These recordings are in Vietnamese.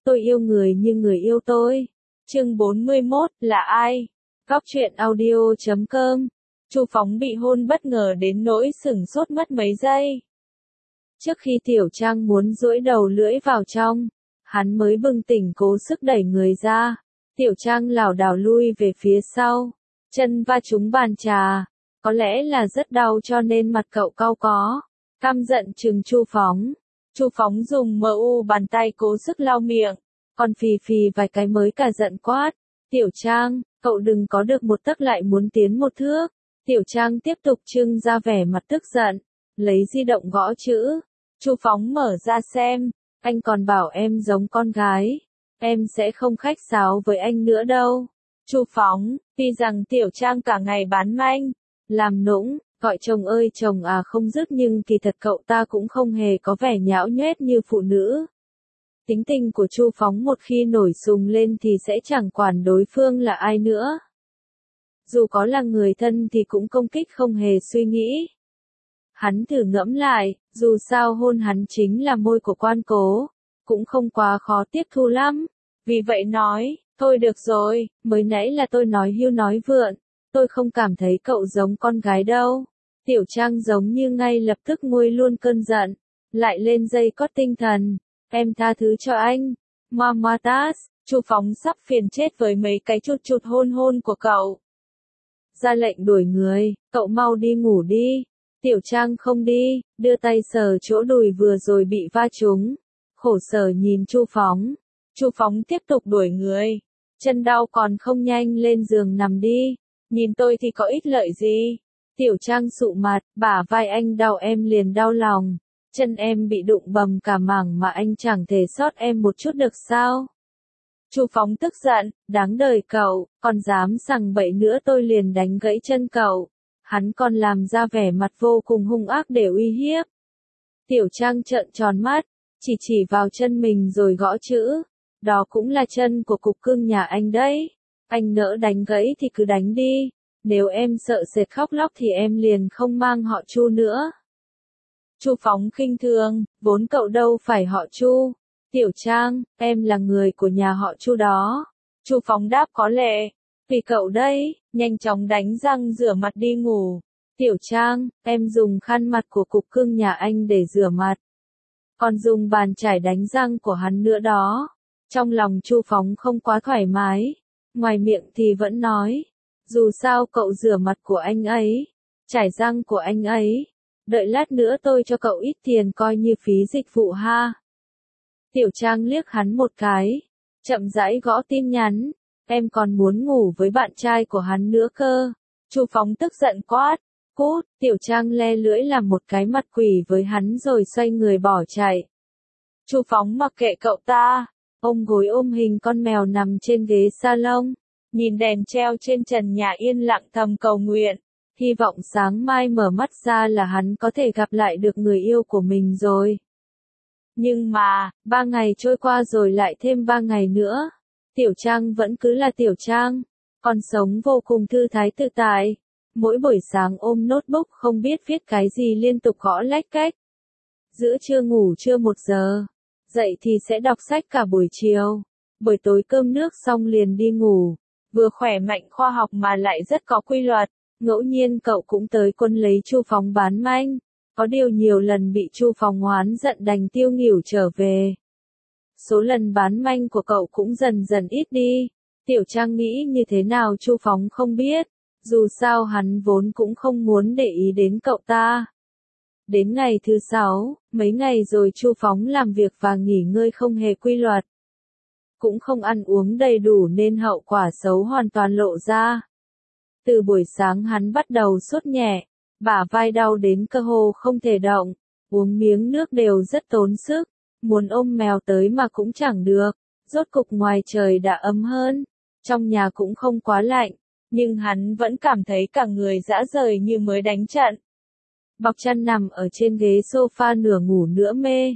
tôi yêu người như người yêu tôi. Chương 41, là ai? Góc truyện audio.com. Chu Phóng bị hôn bất ngờ đến nỗi sửng sốt mất mấy giây. Trước khi Tiểu Trang muốn duỗi đầu lưỡi vào trong, hắn mới bừng tỉnh cố sức đẩy người ra. Tiểu Trang lảo đảo lui về phía sau, chân va trúng bàn trà, có lẽ là rất đau cho nên mặt cậu cau có. Căm giận trừng Chu Phóng. Chu Phóng dùng bàn tay cố sức lau miệng, còn phì phì vài cái mới cả giận quát. Tiểu Trang, cậu đừng có được một tấc lại muốn tiến một thước. Tiểu Trang tiếp tục trưng ra vẻ mặt tức giận, lấy di động gõ chữ. Chu Phóng mở ra xem, anh còn bảo em giống con gái. Em sẽ không khách sáo với anh nữa đâu. Chu Phóng, tuy rằng Tiểu Trang cả ngày bán manh, làm nũng, gọi chồng ơi chồng à không dứt nhưng kỳ thật cậu ta cũng không hề có vẻ nhão nhoét như phụ nữ. Tính tình của Chu Phóng một khi nổi sùng lên thì sẽ chẳng quản đối phương là ai nữa. Dù có là người thân thì cũng công kích không hề suy nghĩ. Hắn thử ngẫm lại, dù sao hôn hắn chính là môi của Quan Cố, cũng không quá khó tiếp thu lắm. Vì vậy nói, thôi được rồi, mới nãy là tôi nói hưu nói vượn, tôi không cảm thấy cậu giống con gái đâu. Tiểu Trang giống như ngay lập tức nguôi luôn cơn giận, lại lên dây cót tinh thần. Em tha thứ cho anh. Mama Tas, Chu Phóng sắp phiền chết với mấy cái chụt hôn của cậu. Ra lệnh đuổi người, cậu mau đi ngủ đi. Tiểu Trang không đi, đưa tay sờ chỗ đùi vừa rồi bị va trúng. Khổ sở nhìn Chu Phóng. Chu Phóng tiếp tục đuổi người. Chân đau còn không nhanh lên giường nằm đi. Nhìn tôi thì có ích lợi gì? Tiểu Trang sụ mặt, bả vai anh đau em liền đau lòng. Chân em bị đụng bầm cả mảng mà anh chẳng thể sót em một chút được sao? Chu Phóng tức giận, đáng đời cậu, còn dám sằng bậy nữa tôi liền đánh gãy chân cậu. Hắn còn làm ra vẻ mặt vô cùng hung ác để uy hiếp. Tiểu Trang trợn tròn mắt, chỉ vào chân mình rồi gõ chữ. Đó cũng là chân của cục cưng nhà anh đấy. Anh nỡ đánh gãy thì cứ đánh đi. Nếu em sợ sệt khóc lóc thì em liền không mang họ Chu nữa. Chu Phóng khinh thường, vốn cậu đâu phải họ Chu. Tiểu Trang, em là người của nhà họ Chu đó. Chu Phóng đáp có lệ. Vì cậu đây, nhanh chóng đánh răng rửa mặt đi ngủ. Tiểu Trang, em dùng khăn mặt của cục cưng nhà anh để rửa mặt. Còn dùng bàn chải đánh răng của hắn nữa đó. Trong lòng Chu Phóng không quá thoải mái. Ngoài miệng thì vẫn nói. Dù sao cậu rửa mặt của anh ấy, chải răng của anh ấy. Đợi lát nữa tôi cho cậu ít tiền coi như phí dịch vụ ha. Tiểu Trang liếc hắn một cái, chậm rãi gõ tin nhắn. Em còn muốn ngủ với bạn trai của hắn nữa cơ. Chu Phóng tức giận quát. Cút, Tiểu Trang le lưỡi làm một cái mặt quỷ với hắn rồi xoay người bỏ chạy. Chu Phóng mặc kệ cậu ta, ôm gối ôm hình con mèo nằm trên ghế salon, nhìn đèn treo trên trần nhà yên lặng thầm cầu nguyện. Hy vọng sáng mai mở mắt ra là hắn có thể gặp lại được người yêu của mình rồi. Nhưng mà, 3 ngày trôi qua rồi lại thêm 3 ngày nữa. Tiểu Trang vẫn cứ là Tiểu Trang, còn sống vô cùng thư thái tự tại. Mỗi buổi sáng ôm notebook không biết viết cái gì liên tục gõ lách cách. Giữa trưa ngủ trưa 1 giờ, dậy thì sẽ đọc sách cả buổi chiều. Buổi tối cơm nước xong liền đi ngủ, vừa khỏe mạnh khoa học mà lại rất có quy luật. Ngẫu nhiên cậu cũng tới quân lấy Chu Phóng bán manh, có điều nhiều lần bị Chu Phóng oán giận đành tiêu nghỉu trở về. Số lần bán manh của cậu cũng dần dần ít đi. Tiểu Trang nghĩ như thế nào Chu Phóng không biết, dù sao hắn vốn cũng không muốn để ý đến cậu ta. Đến ngày thứ 6, mấy ngày rồi Chu Phóng làm việc và nghỉ ngơi không hề quy luật. Cũng không ăn uống đầy đủ nên hậu quả xấu hoàn toàn lộ ra. Từ buổi sáng hắn bắt đầu sốt nhẹ, bả vai đau đến cơ hồ không thể động, uống miếng nước đều rất tốn sức, muốn ôm mèo tới mà cũng chẳng được. Rốt cục ngoài trời đã ấm hơn, trong nhà cũng không quá lạnh, nhưng hắn vẫn cảm thấy cả người rã rời như mới đánh trận. Bọc chăn nằm ở trên ghế sofa nửa ngủ nửa mê.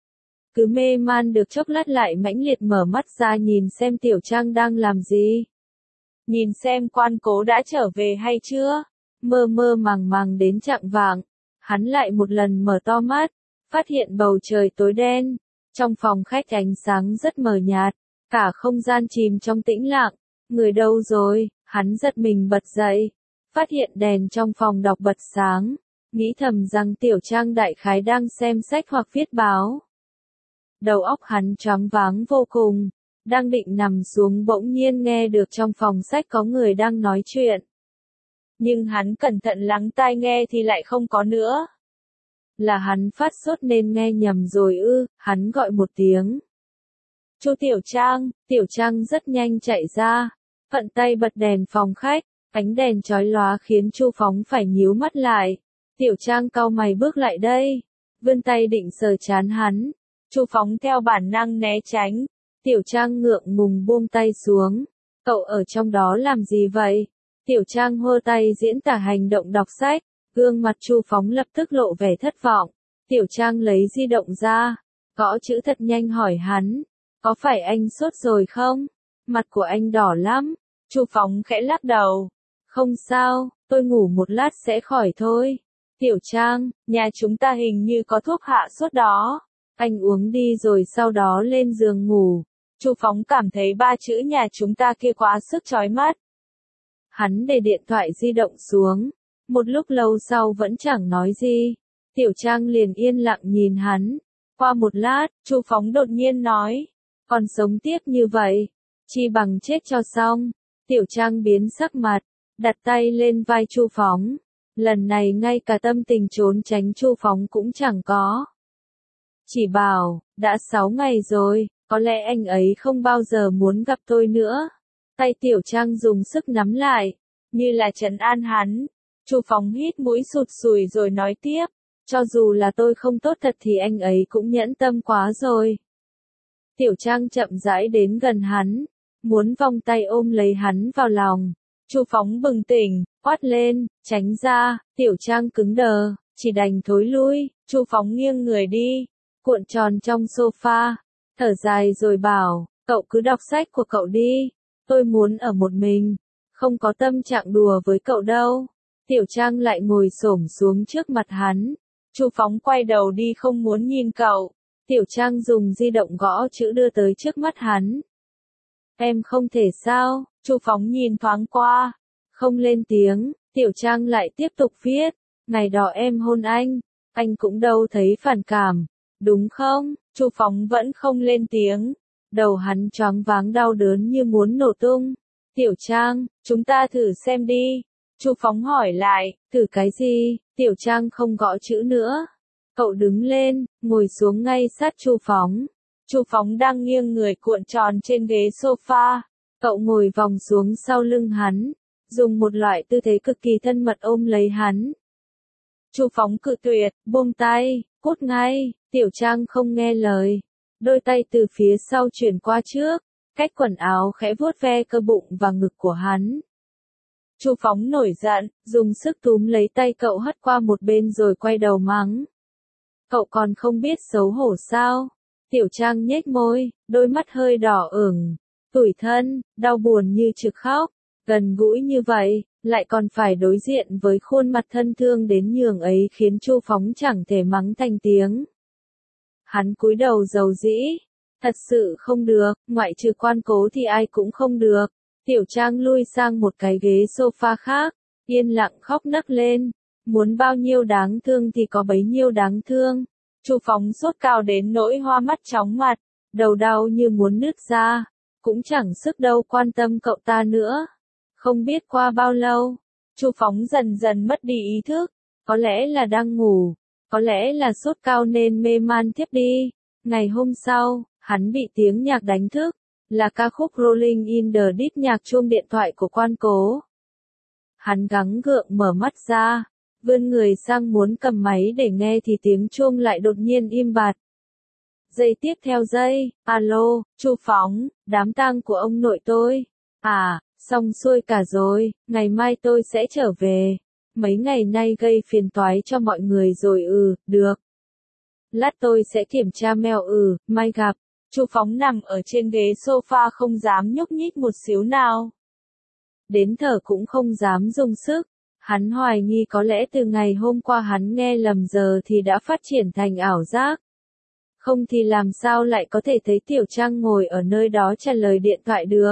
Cứ mê man được chốc lát lại mãnh liệt mở mắt ra nhìn xem Tiểu Trang đang làm gì. Nhìn xem Quan Cố đã trở về hay chưa? Mơ mơ màng màng đến chạng vạng, hắn lại một lần mở to mắt, phát hiện bầu trời tối đen, Trong phòng khách ánh sáng rất mờ nhạt, cả không gian chìm trong tĩnh lặng. Người đâu rồi? Hắn giật mình bật dậy, phát hiện đèn trong phòng đọc bật sáng, nghĩ thầm rằng Tiểu Trang đại khái đang xem sách hoặc viết báo. Đầu óc hắn choáng váng vô cùng, đang định nằm xuống bỗng nhiên nghe được trong phòng sách có người đang nói chuyện. Nhưng hắn cẩn thận lắng tai nghe thì lại không có nữa. Là hắn phát sốt nên nghe nhầm rồi ư? Hắn gọi một tiếng. Chu Tiểu Trang rất nhanh chạy ra, thuận tay bật đèn phòng khách, ánh đèn chói lóa khiến Chu Phóng phải nhíu mắt lại. Tiểu Trang cau mày bước lại đây, vươn tay định sờ trán hắn. Chu Phóng theo bản năng né tránh. Tiểu Trang ngượng ngùng buông tay xuống. Cậu ở trong đó làm gì vậy? Tiểu Trang hơ tay diễn tả hành động đọc sách. Gương mặt Chu Phóng lập tức lộ vẻ thất vọng. Tiểu Trang lấy di động ra, gõ chữ thật nhanh hỏi hắn. Có phải anh sốt rồi không? Mặt của anh đỏ lắm. Chu Phóng khẽ lắc đầu. Không sao, tôi ngủ một lát sẽ khỏi thôi. Tiểu Trang, nhà chúng ta hình như có thuốc hạ sốt đó. Anh uống đi rồi sau đó lên giường ngủ. Chu Phóng cảm thấy ba chữ nhà chúng ta kia quá sức chói mắt. Hắn để điện thoại di động xuống. Một lúc lâu sau vẫn chẳng nói gì. Tiểu Trang liền yên lặng nhìn hắn. Qua một lát, Chu Phóng đột nhiên nói. Còn sống tiếp như vậy, chi bằng chết cho xong. Tiểu Trang biến sắc mặt, đặt tay lên vai Chu Phóng. Lần này ngay cả tâm tình trốn tránh Chu Phóng cũng chẳng có. Chỉ bảo, đã 6 ngày rồi, có lẽ anh ấy không bao giờ muốn gặp tôi nữa. Tay Tiểu Trang dùng sức nắm lại, như là trấn an hắn. Chu Phóng hít mũi sụt sùi rồi nói tiếp, cho dù là tôi không tốt thật thì anh ấy cũng nhẫn tâm quá rồi. Tiểu Trang chậm rãi đến gần hắn, muốn vòng tay ôm lấy hắn vào lòng. Chu Phóng bừng tỉnh, quát lên, tránh ra. Tiểu Trang cứng đờ, chỉ đành thối lui. Chu Phóng nghiêng người đi, cuộn tròn trong sofa, thở dài rồi bảo, cậu cứ đọc sách của cậu đi, tôi muốn ở một mình, không có tâm trạng đùa với cậu đâu. Tiểu Trang lại ngồi xổm xuống trước mặt hắn. Chu Phóng quay đầu đi không muốn nhìn cậu. Tiểu Trang dùng di động gõ chữ đưa tới trước mắt hắn. Em không thể sao? Chu Phóng nhìn thoáng qua, không lên tiếng. Tiểu Trang lại tiếp tục viết, ngày đó em hôn anh cũng đâu thấy phản cảm, đúng không? Chu Phóng vẫn không lên tiếng. Đầu hắn choáng váng đau đớn như muốn nổ tung. Tiểu Trang, chúng ta thử xem đi. Chu Phóng hỏi lại, thử cái gì? Tiểu Trang không gõ chữ nữa. Cậu đứng lên, ngồi xuống ngay sát Chu Phóng. Chu Phóng đang nghiêng người cuộn tròn trên ghế sofa. Cậu ngồi vòng xuống sau lưng hắn, dùng một loại tư thế cực kỳ thân mật ôm lấy hắn. Chu Phóng cự tuyệt, buông tay, cút ngay. Tiểu Trang không nghe lời. Đôi tay từ phía sau chuyển qua trước, cách quần áo khẽ vuốt ve cơ bụng và ngực của hắn. Chu Phóng nổi giận, dùng sức túm lấy tay cậu hất qua một bên rồi quay đầu mắng. Cậu còn không biết xấu hổ sao? Tiểu Trang nhếch môi, đôi mắt hơi đỏ ửng, tủi thân, đau buồn như trực khóc, gần gũi như vậy, lại còn phải đối diện với khuôn mặt thân thương đến nhường ấy khiến Chu Phóng chẳng thể mắng thành tiếng. Hắn cúi đầu dầu dĩ, thật sự không được, ngoại trừ Quan Cố thì ai cũng không được. Tiểu Trang lui sang một cái ghế sofa khác, yên lặng khóc nấc lên, muốn bao nhiêu đáng thương thì có bấy nhiêu đáng thương. Chu Phóng sốt cao đến nỗi hoa mắt chóng mặt, đầu đau như muốn nứt ra, cũng chẳng sức đâu quan tâm cậu ta nữa. Không biết qua bao lâu, Chu Phóng dần dần mất đi ý thức, có lẽ là đang ngủ, có lẽ là sốt cao nên mê man thiếp đi. Ngày hôm sau, hắn bị tiếng nhạc đánh thức, là ca khúc Rolling in the Deep nhạc chuông điện thoại của Quan Cố. Hắn gắng gượng mở mắt ra, vươn người sang muốn cầm máy để nghe thì tiếng chuông lại đột nhiên im bặt. Giây tiếp theo giây, alo, Chu Phóng, đám tang của ông nội tôi. À, xong xuôi cả rồi, ngày mai tôi sẽ trở về. Mấy ngày nay gây phiền toái cho mọi người rồi được. Lát tôi sẽ kiểm tra mail mai gặp. Chu Phóng nằm ở trên ghế sofa không dám nhúc nhích một xíu nào. Đến thở cũng không dám dùng sức. Hắn hoài nghi có lẽ từ ngày hôm qua hắn nghe lầm giờ thì đã phát triển thành ảo giác. không thì làm sao lại có thể thấy Tiểu Trang ngồi ở nơi đó trả lời điện thoại được.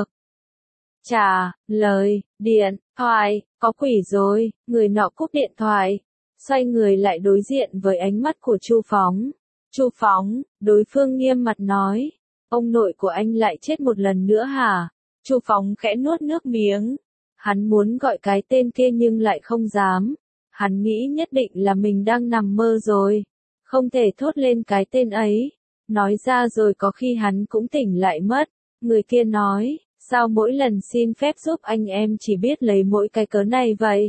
Trả lời điện thoại, có quỷ rồi, người nọ cúp điện thoại, xoay người lại đối diện với ánh mắt của Chu Phóng. Chu Phóng, đối phương nghiêm mặt nói, ông nội của anh lại chết một lần nữa hả? Chu Phóng khẽ nuốt nước miếng. Hắn muốn gọi cái tên kia nhưng lại không dám. Hắn nghĩ nhất định là mình đang nằm mơ rồi. Không thể thốt lên cái tên ấy. Nói ra rồi có khi hắn cũng tỉnh lại mất. Người kia nói, sao mỗi lần xin phép giúp anh em chỉ biết lấy mỗi cái cớ này vậy?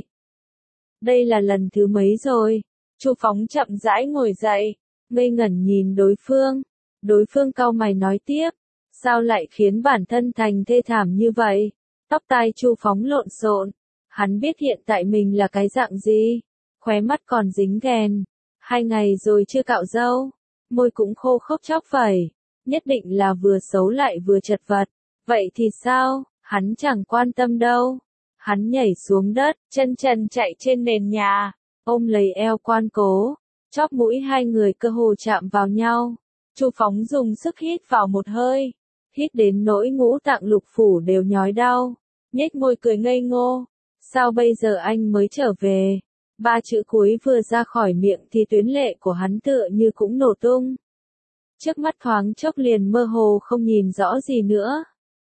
Đây là lần thứ mấy rồi? Chu Phóng chậm rãi ngồi dậy, ngây ngẩn nhìn đối phương. Đối phương cau mày nói tiếp, sao lại khiến bản thân thành thê thảm như vậy? Tóc tai Chu Phóng lộn xộn, hắn biết hiện tại mình là cái dạng gì, khóe mắt còn dính ghèn, 2 ngày rồi chưa cạo râu, môi cũng khô khốc chóc vẩy, nhất định là vừa xấu lại vừa chật vật. Vậy thì sao, hắn chẳng quan tâm đâu. Hắn nhảy xuống đất, chân trần chạy trên nền nhà, ôm lấy eo Quan Cố, chóp mũi hai người cơ hồ chạm vào nhau. Chu Phóng dùng sức hít vào một hơi, hít đến nỗi ngũ tạng lục phủ đều nhói đau, nhếch môi cười ngây ngô. Sao bây giờ anh mới trở về? 3 chữ cuối vừa ra khỏi miệng thì tuyến lệ của hắn tựa như cũng nổ tung. Trước mắt thoáng chốc liền mơ hồ không nhìn rõ gì nữa.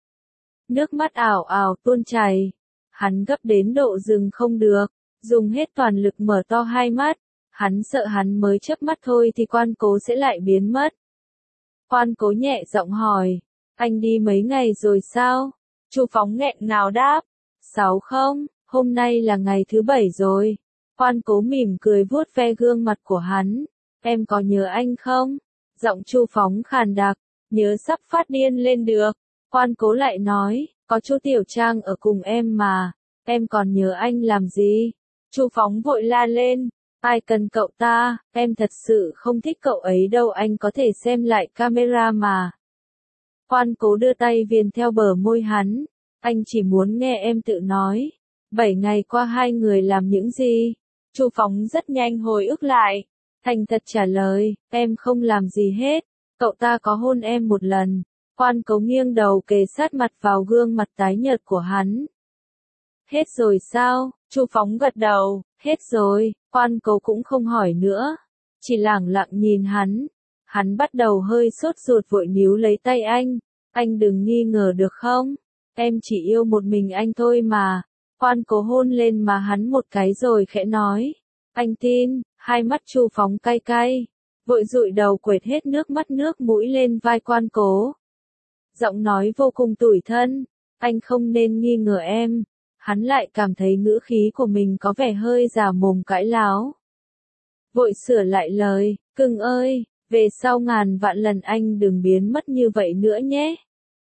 Nước mắt ảo ảo tuôn chảy. Hắn gấp đến độ dừng không được, dùng hết toàn lực mở to hai mắt. Hắn sợ hắn mới chớp mắt thôi thì Quan Cố sẽ lại biến mất. Quan Cố nhẹ giọng hỏi, anh đi mấy ngày rồi sao? Chu Phóng nghẹn ngào đáp, 6 không, hôm nay là ngày thứ 7 rồi. Quan Cố mỉm cười vuốt ve gương mặt của hắn, em có nhớ anh không? Giọng Chu Phóng khàn đặc, nhớ sắp phát điên lên được. Quan Cố lại nói, có Chu Tiểu Trang ở cùng em mà, em còn nhớ anh làm gì? Chu Phóng vội la lên, ai cần cậu ta, em thật sự không thích cậu ấy đâu, anh có thể xem lại camera mà. Quan Cố đưa tay viền theo bờ môi hắn, anh chỉ muốn nghe em tự nói. 7 ngày qua hai người làm những gì? Chu Phóng rất nhanh hồi ức lại, thành thật trả lời, em không làm gì hết, cậu ta có hôn em một lần. Quan Cố nghiêng đầu kề sát mặt vào gương mặt tái nhợt của hắn. Hết rồi sao? Chu Phóng gật đầu, hết rồi. Quan Cố cũng không hỏi nữa, chỉ lẳng lặng nhìn hắn. Hắn bắt đầu hơi sốt ruột vội níu lấy tay anh đừng nghi ngờ được không? Em chỉ yêu một mình anh thôi mà. Quan Cố hôn lên má hắn một cái rồi khẽ nói, anh tin. Hai mắt Chu Phóng cay cay, vội dụi đầu quệt hết nước mắt nước mũi lên vai Quan Cố. Giọng nói vô cùng tủi thân, anh không nên nghi ngờ em. Hắn lại cảm thấy ngữ khí của mình có vẻ hơi già mồm cãi láo. Vội sửa lại lời, cưng ơi, về sau ngàn vạn lần anh đừng biến mất như vậy nữa nhé.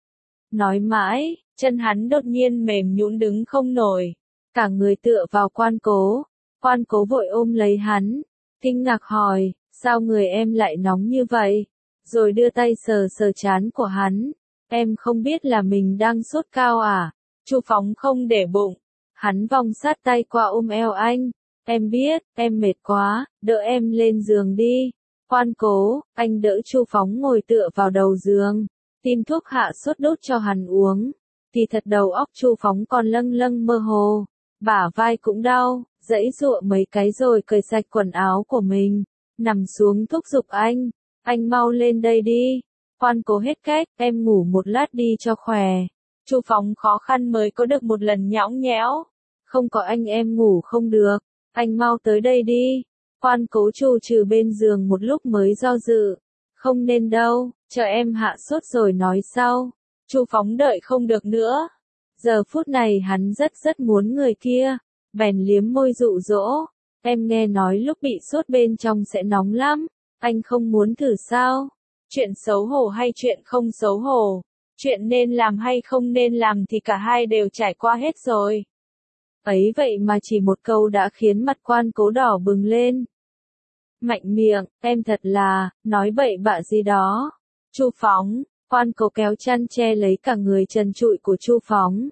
Nói mãi, chân hắn đột nhiên mềm nhũn đứng không nổi, cả người tựa vào Quan Cố. Quan Cố vội ôm lấy hắn, kinh ngạc hỏi, sao người em lại nóng như vậy? Rồi đưa tay sờ sờ trán của hắn. Em không biết là mình đang sốt cao à? Chu Phóng không để bụng. Hắn vòng sát tay qua ôm eo anh. Em biết, em mệt quá, đỡ em lên giường đi. Quan Cố, anh đỡ Chu Phóng ngồi tựa vào đầu giường. Tìm thuốc hạ sốt đốt cho hắn uống. Thì thật đầu óc Chu Phóng còn lâng lâng mơ hồ. Bả vai cũng đau, giãy giụa mấy cái rồi cởi sạch quần áo của mình. Nằm xuống thúc giục anh mau lên đây đi. Quan Cố hết cách, em ngủ một lát đi cho khỏe. Chu Phóng khó khăn mới có được một lần nhõng nhẽo. Không có anh em ngủ không được, anh mau tới đây đi. Quan Cố trù trừ bên giường một lúc mới do dự. Không nên đâu, chờ em hạ sốt rồi nói sau. Chu Phóng đợi không được nữa. Giờ phút này hắn rất muốn người kia. Bèn liếm môi dụ dỗ. Em nghe nói lúc bị sốt bên trong sẽ nóng lắm. Anh không muốn thử sao? Chuyện xấu hổ hay chuyện không xấu hổ? Chuyện nên làm hay không nên làm thì cả hai đều trải qua hết rồi. Ấy vậy mà chỉ một câu đã khiến mặt Quan Cố đỏ bừng lên. Mạnh miệng, em thật là, nói bậy bạ gì đó. Chu Phóng, Quan Cố kéo chăn che lấy cả người trần trụi của Chu Phóng.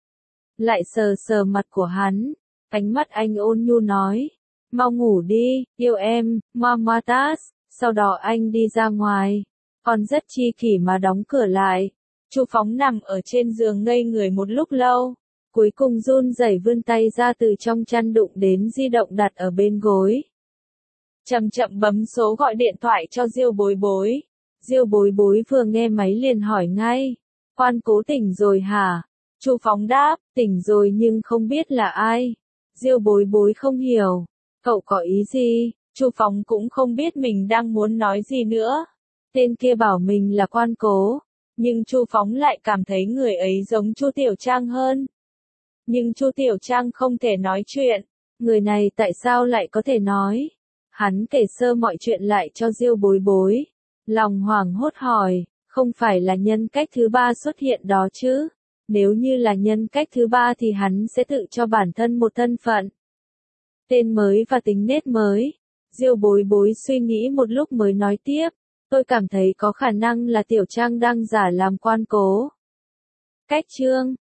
Lại sờ sờ mặt của hắn, ánh mắt anh ôn nhu nói, mau ngủ đi, yêu em, Mamatas. Sau đó anh đi ra ngoài. còn rất chi kỷ mà đóng cửa lại. Chu Phóng nằm ở trên giường ngây người một lúc lâu, cuối cùng run rẩy vươn tay ra từ trong chăn đụng đến di động đặt ở bên gối. Chậm chậm bấm số gọi điện thoại cho Diêu Bối Bối. Diêu Bối Bối vừa nghe máy liền hỏi ngay, Quan Cố tỉnh rồi hả? Chu Phóng đáp, tỉnh rồi nhưng không biết là ai. Diêu Bối Bối không hiểu, cậu có ý gì? Chu Phóng cũng không biết mình đang muốn nói gì nữa. Tên kia bảo mình là Quan Cố, nhưng Chu Phóng lại cảm thấy người ấy giống Chu Tiểu Trang hơn. Nhưng Chu Tiểu Trang không thể nói chuyện, người này tại sao lại có thể nói? Hắn kể sơ mọi chuyện lại cho Diêu Bối Bối, lòng hoảng hốt hỏi, không phải là nhân cách thứ ba xuất hiện đó chứ? Nếu như là nhân cách thứ ba thì hắn sẽ tự cho bản thân một thân phận, tên mới và tính nết mới. Diêu Bối Bối suy nghĩ một lúc mới nói tiếp, tôi cảm thấy có khả năng là Tiểu Trang đang giả làm Quan Cố. Cách chương